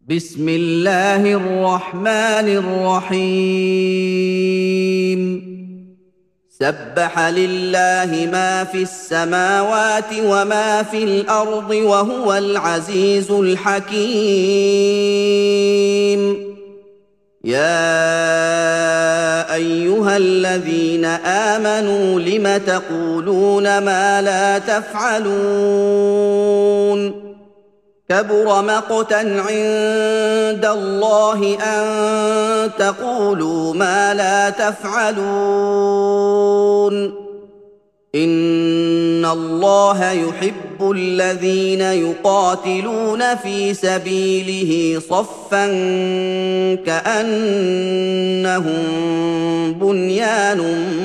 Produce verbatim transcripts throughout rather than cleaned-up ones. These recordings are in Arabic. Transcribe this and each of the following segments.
بسم الله الرحمن الرحيم سبح لله ما في السماوات وما في الأرض وهو العزيز الحكيم يا أيها الذين آمنوا لم تقولون ما لا تفعلون كبر مقتا عند الله أن تقولوا ما لا تفعلون إن الله يحب الذين يقاتلون في سبيله صفا كأنهم بنيان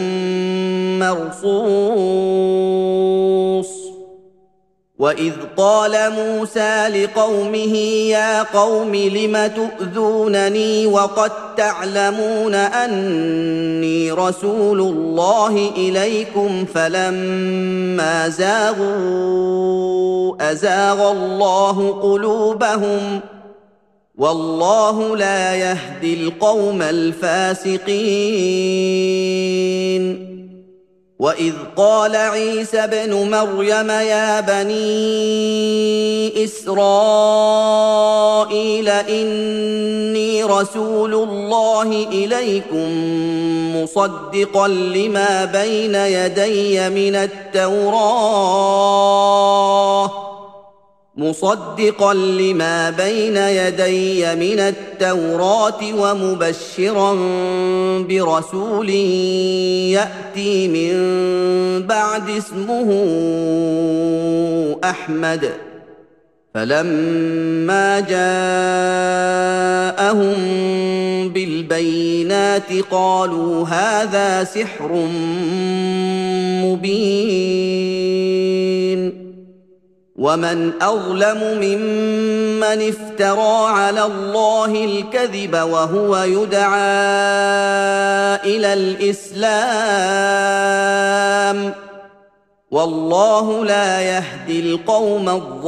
مرصوص وإذ قال موسى لقومه يا قوم لم تؤذونني وقد تعلمون أني رسول الله إليكم فلما زاغوا أزاغ الله قلوبهم والله لا يهدي القوم الفاسقين وإذ قال عيسى ابن مريم يا بني إسرائيل إني رسول الله إليكم مصدقا لما بين يدي من التوراة مصدقا لما بين يدي من التوراة ومبشرا برسول يأتي من بعد اسمه أحمد فلما جاءهم بالبينات قالوا هذا سحر مبين ومن أظلم ممن افترى على الله الكذب وهو يدعى إلى الإسلام والله لا يهدي القوم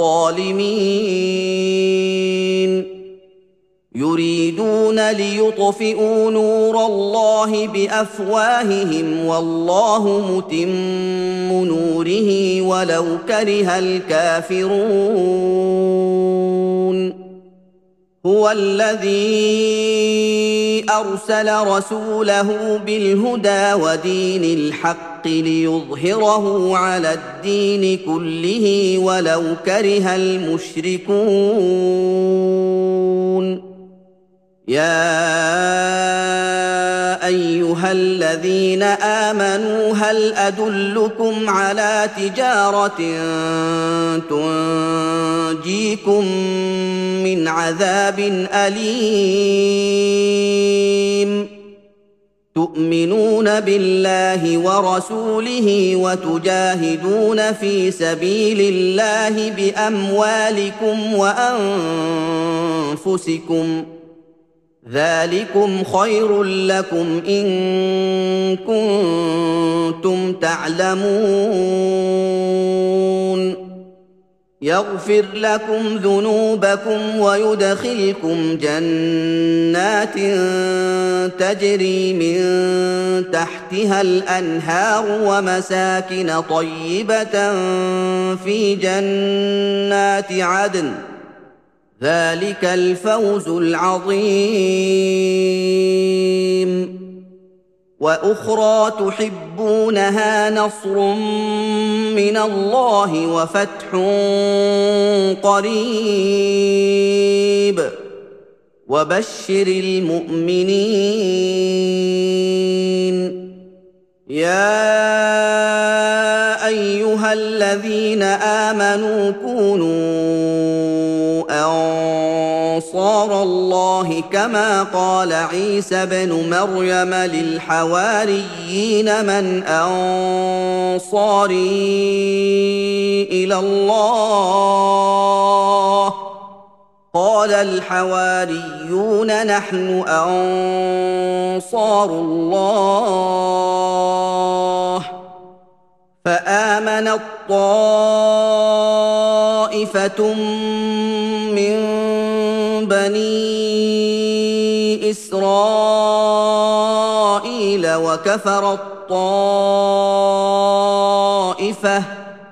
الظالمين يريدون ليطفئوا نور الله بأفواههم والله متم نوره ولو كره الكافرون هو الذي أرسل رسوله بالهدى ودين الحق ليظهره على الدين كله ولو كره المشركون يا أيها الذين آمنوا هل أدلكم على تجارة تنجيكم من عذاب أليم تؤمنون بالله ورسوله وتجاهدون في سبيل الله بأموالكم وأنفسكم ذلكم خير لكم إن كنتم تعلمون يغفر لكم ذنوبكم ويدخلكم جنات تجري من تحتها الأنهار ومساكن طيبة في جنات عدن ذلك الفوز العظيم وأخرى تحبونها نصر من الله وفتح قريب وبشر المؤمنين يا أيها الذين آمنوا كونوا أنصار الله كما قال عيسى ابن مريم للحواريين من أنصاري إلى الله قال الحواريون نحن أنصار الله فآمنت طائفة من بني إسرائيل وكفر الطائفة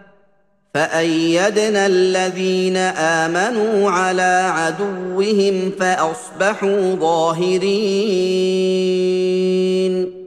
فأيدنا الذين آمنوا على عدوهم فأصبحوا ظاهرين